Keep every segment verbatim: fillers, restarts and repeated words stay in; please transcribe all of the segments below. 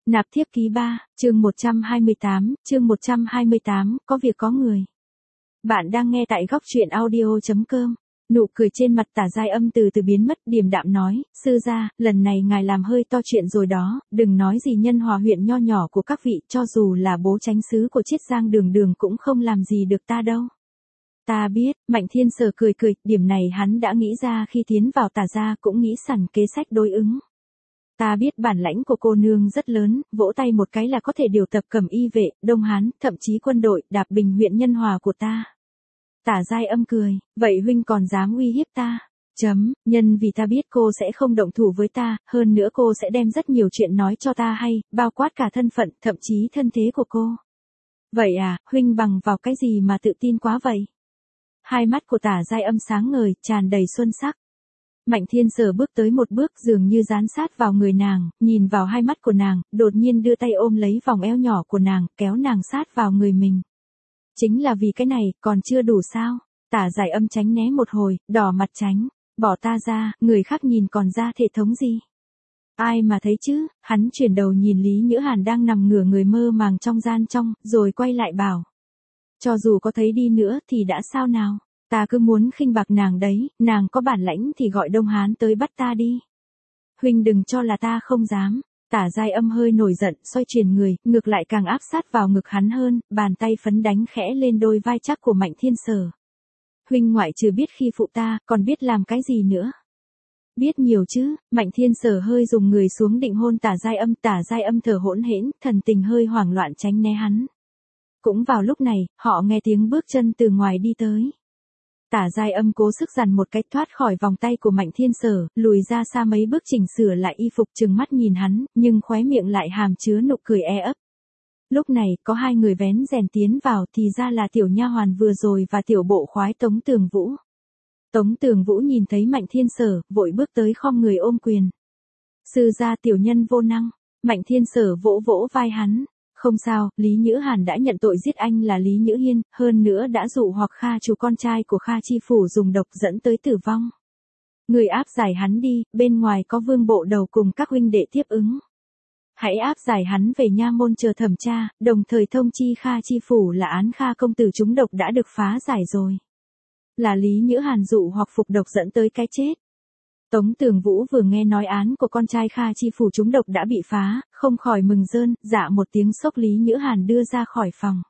Nạp thiếp ký ba, chương một trăm hai mươi tám, chương một trăm hai mươi tám, có việc có người. Bạn đang nghe tại góc truyện audio chấm com. Nụ cười trên mặt Tả Giai Âm từ từ biến mất, điềm đạm nói, sư gia, lần này ngài làm hơi to chuyện rồi đó, đừng nói gì Nhân Hòa huyện nho nhỏ của các vị, cho dù là bố chánh xứ của Chiết Giang Đường Đường cũng không làm gì được ta đâu. Ta biết, Mạnh Thiên Sở cười cười, điểm này hắn đã nghĩ ra khi tiến vào Tả gia, cũng nghĩ sẵn kế sách đối ứng. Ta biết bản lãnh của cô nương rất lớn, vỗ tay một cái là có thể điều tập Cẩm Y vệ, Đông Hán, thậm chí quân đội, đạp bình huyện Nhân Hòa của ta. Tả Giai Âm cười, vậy huynh còn dám uy hiếp ta? Chấm, nhân vì ta biết cô sẽ không động thủ với ta, hơn nữa cô sẽ đem rất nhiều chuyện nói cho ta hay, bao quát cả thân phận, thậm chí thân thế của cô. Vậy à, huynh bằng vào cái gì mà tự tin quá vậy? Hai mắt của Tả Giai Âm sáng ngời, tràn đầy xuân sắc. Mạnh Thiên Sở bước tới một bước dường như dán sát vào người nàng, nhìn vào hai mắt của nàng, đột nhiên đưa tay ôm lấy vòng eo nhỏ của nàng, kéo nàng sát vào người mình. Chính là vì cái này, còn chưa đủ sao? Tả Giai Âm tránh né một hồi, đỏ mặt tránh, bỏ ta ra, người khác nhìn còn ra thể thống gì? Ai mà thấy chứ? Hắn chuyển đầu nhìn Lý Nhữ Hàn đang nằm ngửa người mơ màng trong gian trong, rồi quay lại bảo. Cho dù có thấy đi nữa thì đã sao nào? Ta cứ muốn khinh bạc nàng đấy, nàng có bản lãnh thì gọi Đông Hán tới bắt ta đi. Huynh đừng cho là ta không dám. Tả Giai Âm hơi nổi giận, xoay chuyển người, ngược lại càng áp sát vào ngực hắn hơn, bàn tay phấn đánh khẽ lên đôi vai chắc của Mạnh Thiên Sở. Huynh ngoại trừ biết khi phụ ta, còn biết làm cái gì nữa? Biết nhiều chứ? Mạnh Thiên Sở hơi dùng người xuống định hôn Tả Giai Âm, Tả Giai Âm thở hỗn hển, thần tình hơi hoảng loạn tránh né hắn. Cũng vào lúc này, họ nghe tiếng bước chân từ ngoài đi tới. Tả Giai Âm cố sức giằng một cách thoát khỏi vòng tay của Mạnh Thiên Sở, lùi ra xa mấy bước chỉnh sửa lại y phục trừng mắt nhìn hắn, nhưng khóe miệng lại hàm chứa nụ cười e ấp. Lúc này, có hai người vén rèn tiến vào thì ra là tiểu nha hoàn vừa rồi và tiểu bộ khoái Tống Tường Vũ. Tống Tường Vũ nhìn thấy Mạnh Thiên Sở, vội bước tới khom người ôm quyền. Sư gia tiểu nhân vô năng, Mạnh Thiên Sở vỗ vỗ vai hắn. Không sao, Lý Nhữ Hàn đã nhận tội giết anh là Lý Nhữ Hiên, hơn nữa đã dụ hoặc Kha Chủ con trai của Kha Chi Phủ dùng độc dẫn tới tử vong. Người áp giải hắn đi, bên ngoài có Vương Bộ Đầu cùng các huynh đệ tiếp ứng. Hãy áp giải hắn về nha môn chờ thẩm tra, đồng thời thông chi Kha Chi Phủ là án Kha công tử trúng độc đã được phá giải rồi. Là Lý Nhữ Hàn dụ hoặc phục độc dẫn tới cái chết. Tống Tường Vũ vừa nghe nói án của con trai Kha Chi Phủ trúng độc đã bị phá, không khỏi mừng rơn, dạ một tiếng sốc Lý Nhữ Hàn đưa ra khỏi phòng.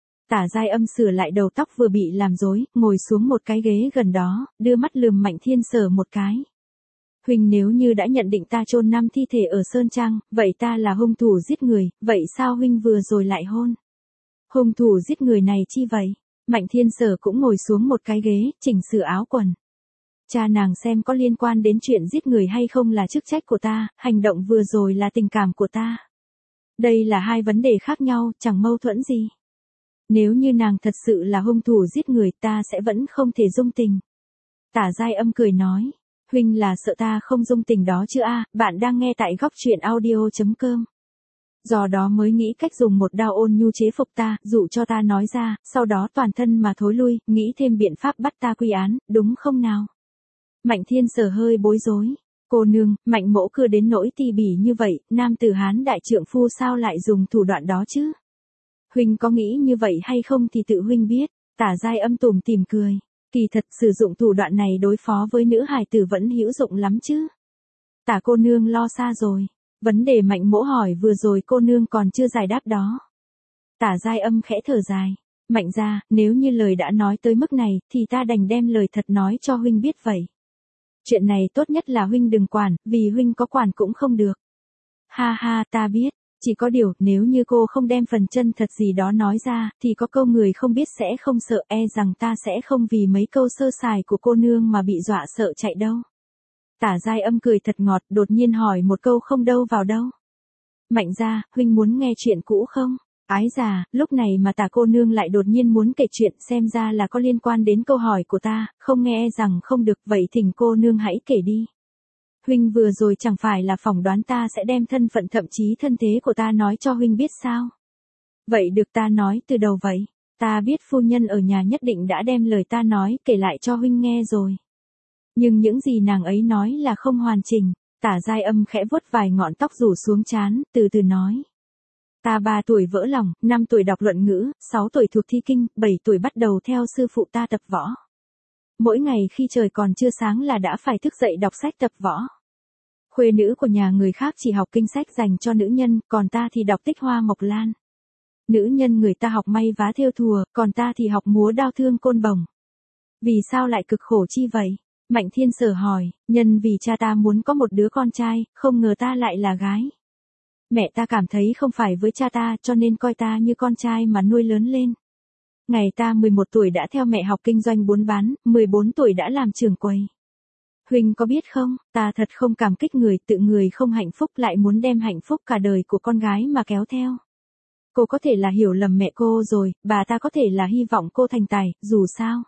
Tả Giai Âm sửa lại đầu tóc vừa bị làm rối, ngồi xuống một cái ghế gần đó, đưa mắt lườm Mạnh Thiên Sở một cái. Huynh nếu như đã nhận định ta chôn năm thi thể ở Sơn Trang, vậy ta là hung thủ giết người, vậy sao huynh vừa rồi lại hôn? Hung thủ giết người này chi vậy? Mạnh Thiên Sở cũng ngồi xuống một cái ghế, chỉnh sửa áo quần. Cha nàng xem có liên quan đến chuyện giết người hay không là chức trách của ta, hành động vừa rồi là tình cảm của ta. Đây là hai vấn đề khác nhau, chẳng mâu thuẫn gì. Nếu như nàng thật sự là hung thủ giết người ta sẽ vẫn không thể dung tình. Tả Giai Âm cười nói, huynh là sợ ta không dung tình đó chứ a? Bạn đang nghe tại góc truyện audio chấm com. Do đó mới nghĩ cách dùng một đao ôn nhu chế phục ta, dụ cho ta nói ra, sau đó toàn thân mà thối lui, nghĩ thêm biện pháp bắt ta quy án, đúng không nào? Mạnh Thiên Sở hơi bối rối. Cô nương, Mạnh mỗ cứ đến nỗi tỉ mỉ như vậy, nam tử Hán đại trượng phu sao lại dùng thủ đoạn đó chứ? Huynh có nghĩ như vậy hay không thì tự huynh biết. Tả Giai Âm tủm tỉm cười. Kỳ thật sử dụng thủ đoạn này đối phó với nữ hài tử vẫn hữu dụng lắm chứ. Tả cô nương lo xa rồi. Vấn đề Mạnh mỗ hỏi vừa rồi cô nương còn chưa giải đáp đó. Tả Giai Âm khẽ thở dài. Mạnh gia, nếu như lời đã nói tới mức này, thì ta đành đem lời thật nói cho huynh biết vậy. Chuyện này tốt nhất là huynh đừng quản, vì huynh có quản cũng không được. Ha ha, ta biết, chỉ có điều, nếu như cô không đem phần chân thật gì đó nói ra, thì có câu người không biết sẽ không sợ, e rằng ta sẽ không vì mấy câu sơ sài của cô nương mà bị dọa sợ chạy đâu. Tả Giai Âm cười thật ngọt, đột nhiên hỏi một câu không đâu vào đâu. Mạnh gia, huynh muốn nghe chuyện cũ không? Ái già, lúc này mà Tả cô nương lại đột nhiên muốn kể chuyện, xem ra là có liên quan đến câu hỏi của ta, không nghe e rằng không được, vậy thỉnh cô nương hãy kể đi. Huynh vừa rồi chẳng phải là phỏng đoán ta sẽ đem thân phận thậm chí thân thế của ta nói cho huynh biết sao? Vậy được ta nói từ đầu vậy, ta biết phu nhân ở nhà nhất định đã đem lời ta nói kể lại cho huynh nghe rồi. Nhưng những gì nàng ấy nói là không hoàn chỉnh. Tả Giai Âm khẽ vuốt vài ngọn tóc rủ xuống trán, từ từ nói. Ta ba tuổi vỡ lòng, năm tuổi đọc luận ngữ, sáu tuổi thuộc thi kinh, bảy tuổi bắt đầu theo sư phụ ta tập võ. Mỗi ngày khi trời còn chưa sáng là đã phải thức dậy đọc sách tập võ. Khuê nữ của nhà người khác chỉ học kinh sách dành cho nữ nhân, còn ta thì đọc Tích Hoa Mộc Lan. Nữ nhân người ta học may vá thêu thùa, còn ta thì học múa đao thương côn bồng. Vì sao lại cực khổ chi vậy? Mạnh Thiên Sở hỏi, nhân vì cha ta muốn có một đứa con trai, không ngờ ta lại là gái. Mẹ ta cảm thấy không phải với cha ta cho nên coi ta như con trai mà nuôi lớn lên. Ngày ta mười một tuổi đã theo mẹ học kinh doanh buôn bán, mười bốn tuổi đã làm trưởng quầy. Huynh có biết không, ta thật không cảm kích người, tự người không hạnh phúc lại muốn đem hạnh phúc cả đời của con gái mà kéo theo. Cô có thể là hiểu lầm mẹ cô rồi, bà ta có thể là hy vọng cô thành tài, dù sao.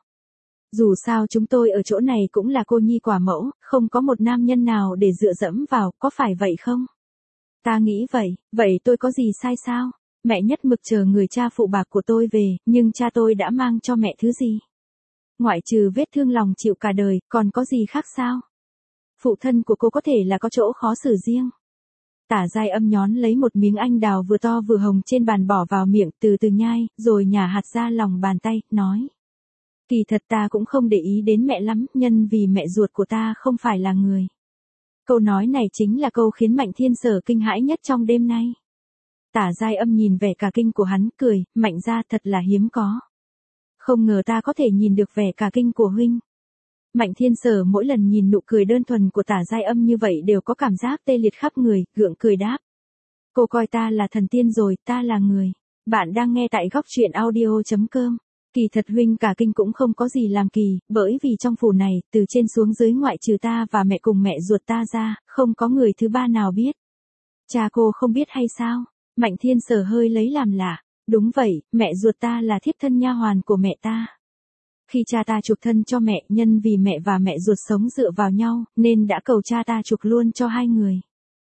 Dù sao chúng tôi ở chỗ này cũng là cô nhi quả mẫu, không có một nam nhân nào để dựa dẫm vào, có phải vậy không? Ta nghĩ vậy, vậy tôi có gì sai sao? Mẹ nhất mực chờ người cha phụ bạc của tôi về, nhưng cha tôi đã mang cho mẹ thứ gì? Ngoại trừ vết thương lòng chịu cả đời, còn có gì khác sao? Phụ thân của cô có thể là có chỗ khó xử riêng. Tả Giai Âm nhón lấy một miếng anh đào vừa to vừa hồng trên bàn bỏ vào miệng, từ từ nhai, rồi nhả hạt ra lòng bàn tay, nói. Kỳ thật ta cũng không để ý đến mẹ lắm, nhân vì mẹ ruột của ta không phải là người. Câu nói này chính là câu khiến Mạnh Thiên Sở kinh hãi nhất trong đêm nay. Tả Giai Âm nhìn vẻ cả kinh của hắn, cười, Mạnh gia thật là hiếm có. Không ngờ ta có thể nhìn được vẻ cả kinh của huynh. Mạnh Thiên Sở mỗi lần nhìn nụ cười đơn thuần của Tả Giai Âm như vậy đều có cảm giác tê liệt khắp người, gượng cười đáp. Cô coi ta là thần tiên rồi, ta là người. Bạn đang nghe tại góc truyện audio chấm com. Kỳ thật huynh cả kinh cũng không có gì làm kỳ, bởi vì trong phủ này, từ trên xuống dưới ngoại trừ ta và mẹ cùng mẹ ruột ta ra, không có người thứ ba nào biết. Cha cô không biết hay sao? Mạnh Thiên Sở hơi lấy làm lạ. Đúng vậy, mẹ ruột ta là thiếp thân nha hoàn của mẹ ta. Khi cha ta chuộc thân cho mẹ, nhân vì mẹ và mẹ ruột sống dựa vào nhau, nên đã cầu cha ta chuộc luôn cho hai người.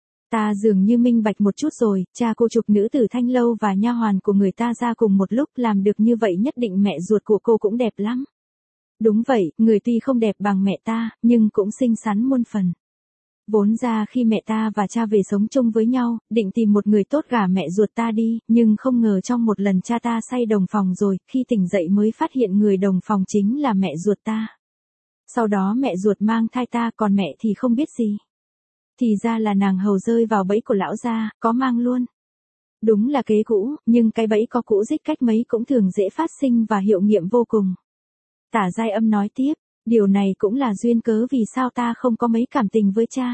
Ta dường như minh bạch một chút rồi, cha cô chuộc nữ tử Thanh Lâu và nha hoàn của người ta ra cùng một lúc, làm được như vậy nhất định mẹ ruột của cô cũng đẹp lắm. Đúng vậy, người tuy không đẹp bằng mẹ ta, nhưng cũng xinh xắn muôn phần. Vốn ra khi mẹ ta và cha về sống chung với nhau, định tìm một người tốt gả mẹ ruột ta đi, nhưng không ngờ trong một lần cha ta say đồng phòng rồi, khi tỉnh dậy mới phát hiện người đồng phòng chính là mẹ ruột ta. Sau đó mẹ ruột mang thai ta, còn mẹ thì không biết gì. Thì ra là nàng hầu rơi vào bẫy của lão gia, có mang luôn. Đúng là kế cũ, nhưng cái bẫy có cũ dích cách mấy cũng thường dễ phát sinh và hiệu nghiệm vô cùng. Tả Giai Âm nói tiếp, điều này cũng là duyên cớ vì sao ta không có mấy cảm tình với cha.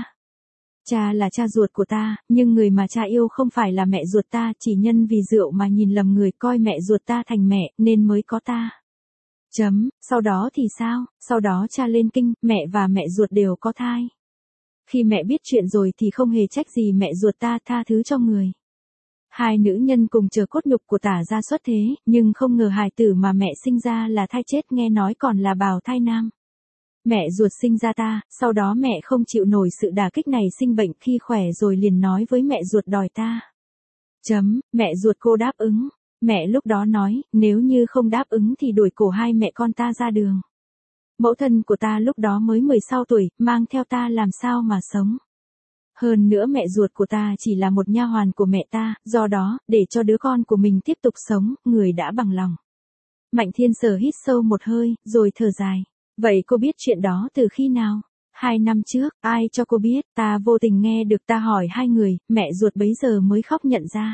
Cha là cha ruột của ta, nhưng người mà cha yêu không phải là mẹ ruột ta, chỉ nhân vì rượu mà nhìn lầm người, coi mẹ ruột ta thành mẹ, nên mới có ta. Chấm, sau đó thì sao? Sau đó cha lên kinh, mẹ và mẹ ruột đều có thai. Khi mẹ biết chuyện rồi thì không hề trách gì mẹ ruột ta, tha thứ cho người. Hai nữ nhân cùng chờ cốt nhục của Tả gia xuất thế, nhưng không ngờ hài tử mà mẹ sinh ra là thai chết, nghe nói còn là bào thai nam. Mẹ ruột sinh ra ta, sau đó mẹ không chịu nổi sự đả kích này sinh bệnh, khi khỏe rồi liền nói với mẹ ruột đòi ta. Chấm, mẹ ruột cô đáp ứng. Mẹ lúc đó nói, nếu như không đáp ứng thì đuổi cổ hai mẹ con ta ra đường. Mẫu thân của ta lúc đó mới mười sáu tuổi, mang theo ta làm sao mà sống. Hơn nữa mẹ ruột của ta chỉ là một nha hoàn của mẹ ta, do đó, để cho đứa con của mình tiếp tục sống, người đã bằng lòng. Mạnh Thiên Sở hít sâu một hơi, rồi thở dài. Vậy cô biết chuyện đó từ khi nào? Hai năm trước, ai cho cô biết? Ta vô tình nghe được, ta hỏi hai người, mẹ ruột bấy giờ mới khóc nhận ra.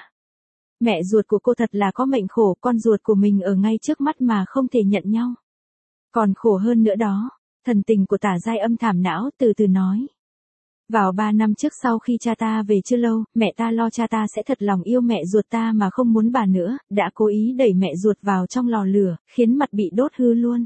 Mẹ ruột của cô thật là có mệnh khổ, con ruột của mình ở ngay trước mắt mà không thể nhận nhau. Còn khổ hơn nữa đó. Thần tình của Tả Giai Âm thảm não, từ từ nói. Vào ba năm trước sau khi cha ta về chưa lâu, mẹ ta lo cha ta sẽ thật lòng yêu mẹ ruột ta mà không muốn bà nữa, đã cố ý đẩy mẹ ruột vào trong lò lửa, khiến mặt bị đốt hư luôn.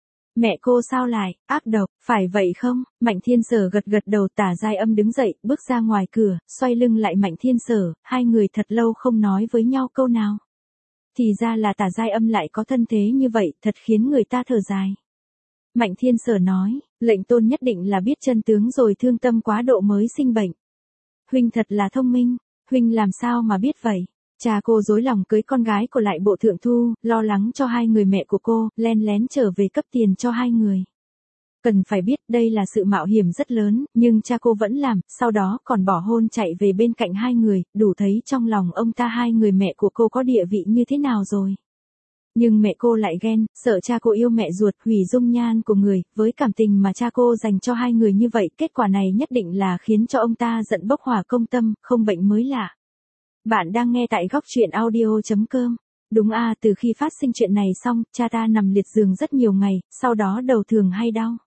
Mẹ cô sao lại, ác độc, phải vậy không? Mạnh Thiên Sở gật gật đầu. Tả Giai Âm đứng dậy, bước ra ngoài cửa, xoay lưng lại Mạnh Thiên Sở, hai người thật lâu không nói với nhau câu nào. Thì ra là Tả Giai Âm lại có thân thế như vậy, thật khiến người ta thở dài. Mạnh Thiên Sở nói, lệnh tôn nhất định là biết chân tướng rồi thương tâm quá độ mới sinh bệnh. Huynh thật là thông minh, huynh làm sao mà biết vậy? Cha cô dối lòng cưới con gái của lại bộ thượng thu, lo lắng cho hai người mẹ của cô, len lén trở về cấp tiền cho hai người. Cần phải biết đây là sự mạo hiểm rất lớn, nhưng cha cô vẫn làm, sau đó còn bỏ hôn chạy về bên cạnh hai người, đủ thấy trong lòng ông ta hai người mẹ của cô có địa vị như thế nào rồi. Nhưng mẹ cô lại ghen, sợ cha cô yêu mẹ ruột, hủy dung nhan của người, với cảm tình mà cha cô dành cho hai người như vậy, kết quả này nhất định là khiến cho ông ta giận bốc hỏa công tâm, không bệnh mới lạ. Bạn đang nghe tại góc truyện audio chấm com. Đúng à, từ khi phát sinh chuyện này xong, cha ta nằm liệt giường rất nhiều ngày, sau đó đầu thường hay đau.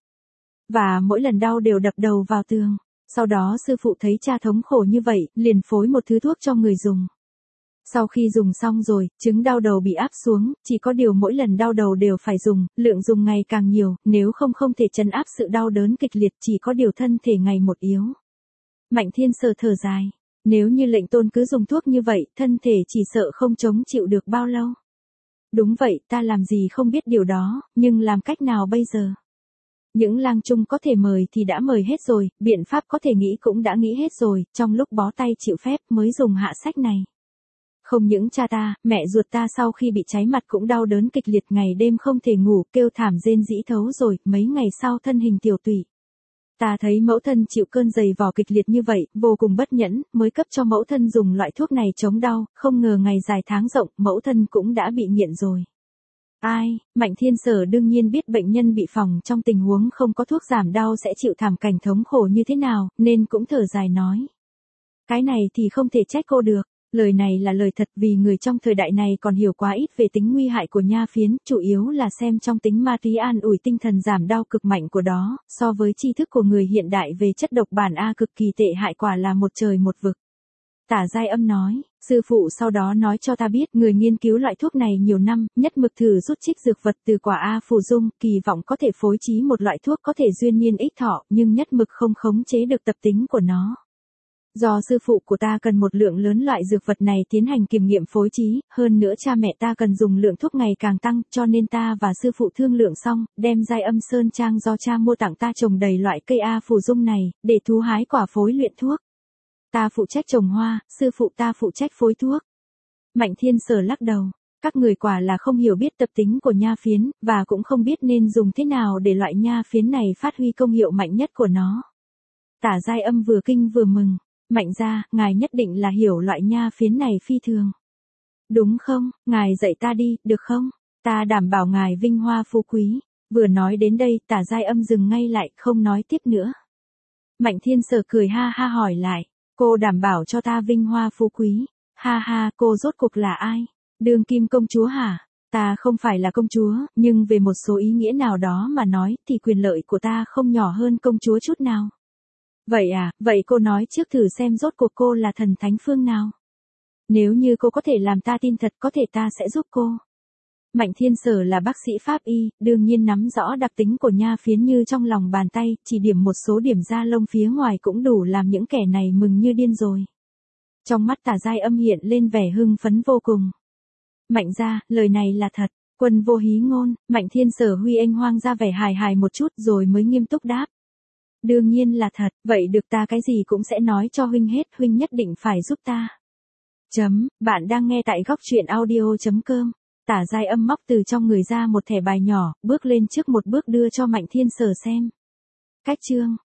Và mỗi lần đau đều đập đầu vào tường. Sau đó sư phụ thấy cha thống khổ như vậy, liền phối một thứ thuốc cho người dùng. Sau khi dùng xong rồi, chứng đau đầu bị áp xuống, chỉ có điều mỗi lần đau đầu đều phải dùng, lượng dùng ngày càng nhiều, nếu không không thể trấn áp sự đau đớn kịch liệt, chỉ có điều thân thể ngày một yếu. Mạnh Thiên Sở thở dài. Nếu như lệnh tôn cứ dùng thuốc như vậy, thân thể chỉ sợ không chống chịu được bao lâu. Đúng vậy, ta làm gì không biết điều đó, nhưng làm cách nào bây giờ? Những lang trung có thể mời thì đã mời hết rồi, biện pháp có thể nghĩ cũng đã nghĩ hết rồi, trong lúc bó tay chịu phép mới dùng hạ sách này. Không những cha ta, mẹ ruột ta sau khi bị cháy mặt cũng đau đớn kịch liệt, ngày đêm không thể ngủ, kêu thảm rên rỉ thấu rồi, mấy ngày sau thân hình tiểu tụy. Ta thấy mẫu thân chịu cơn dày vò kịch liệt như vậy, vô cùng bất nhẫn, mới cấp cho mẫu thân dùng loại thuốc này chống đau, không ngờ ngày dài tháng rộng, mẫu thân cũng đã bị nghiện rồi. Ai, Mạnh Thiên Sở đương nhiên biết bệnh nhân bị phỏng trong tình huống không có thuốc giảm đau sẽ chịu thảm cảnh thống khổ như thế nào, nên cũng thở dài nói. Cái này thì không thể trách cô được. Lời này là lời thật, vì người trong thời đại này còn hiểu quá ít về tính nguy hại của nha phiến, chủ yếu là xem trong tính ma túy an ủi tinh thần giảm đau cực mạnh của đó, so với tri thức của người hiện đại về chất độc bản A cực kỳ tệ hại, quả là một trời một vực. Tả Giai Âm nói, sư phụ sau đó nói cho ta biết người nghiên cứu loại thuốc này nhiều năm, nhất mực thử rút trích dược vật từ quả A phù dung, kỳ vọng có thể phối trí một loại thuốc có thể duyên niên ích thọ, nhưng nhất mực không khống chế được tập tính của nó. Do sư phụ của ta cần một lượng lớn loại dược vật này tiến hành kiểm nghiệm phối trí, hơn nữa cha mẹ ta cần dùng lượng thuốc ngày càng tăng, cho nên ta và sư phụ thương lượng xong, đem Giai Âm Sơn Trang do cha mua tặng ta trồng đầy loại cây A phù dung này, để thu hái quả phối luyện thuốc. Ta phụ trách trồng hoa, sư phụ ta phụ trách phối thuốc. Mạnh Thiên Sở lắc đầu, các người quả là không hiểu biết tập tính của nha phiến, và cũng không biết nên dùng thế nào để loại nha phiến này phát huy công hiệu mạnh nhất của nó. Tả Giai Âm vừa kinh vừa mừng. Mạnh gia, ngài nhất định là hiểu loại nha phiến này phi thường. Đúng không, ngài dạy ta đi, được không? Ta đảm bảo ngài vinh hoa phú quý. Vừa nói đến đây, Tả Giai Âm dừng ngay lại, không nói tiếp nữa. Mạnh Thiên Sở cười ha ha hỏi lại, cô đảm bảo cho ta vinh hoa phú quý. Ha ha, cô rốt cuộc là ai? Đương kim công chúa hả? Ta không phải là công chúa, nhưng về một số ý nghĩa nào đó mà nói, thì quyền lợi của ta không nhỏ hơn công chúa chút nào. Vậy à, vậy cô nói trước thử xem rốt cuộc cô là thần thánh phương nào. Nếu như cô có thể làm ta tin thật, có thể ta sẽ giúp cô. Mạnh Thiên Sở là bác sĩ pháp y, đương nhiên nắm rõ đặc tính của nha phiến như trong lòng bàn tay, chỉ điểm một số điểm da lông phía ngoài cũng đủ làm những kẻ này mừng như điên rồi. Trong mắt Tả Giai Âm hiện lên vẻ hưng phấn vô cùng. Mạnh gia, lời này là thật, quân vô hí ngôn. Mạnh Thiên Sở huy anh hoang ra vẻ hài hài một chút rồi mới nghiêm túc đáp. Đương nhiên là thật, vậy được, ta cái gì cũng sẽ nói cho huynh hết, huynh nhất định phải giúp ta. Chấm, bạn đang nghe tại góc truyện audio chấm com. Tả Giai Âm móc từ trong người ra một thẻ bài nhỏ, bước lên trước một bước đưa cho Mạnh Thiên Sở xem. Cách chương,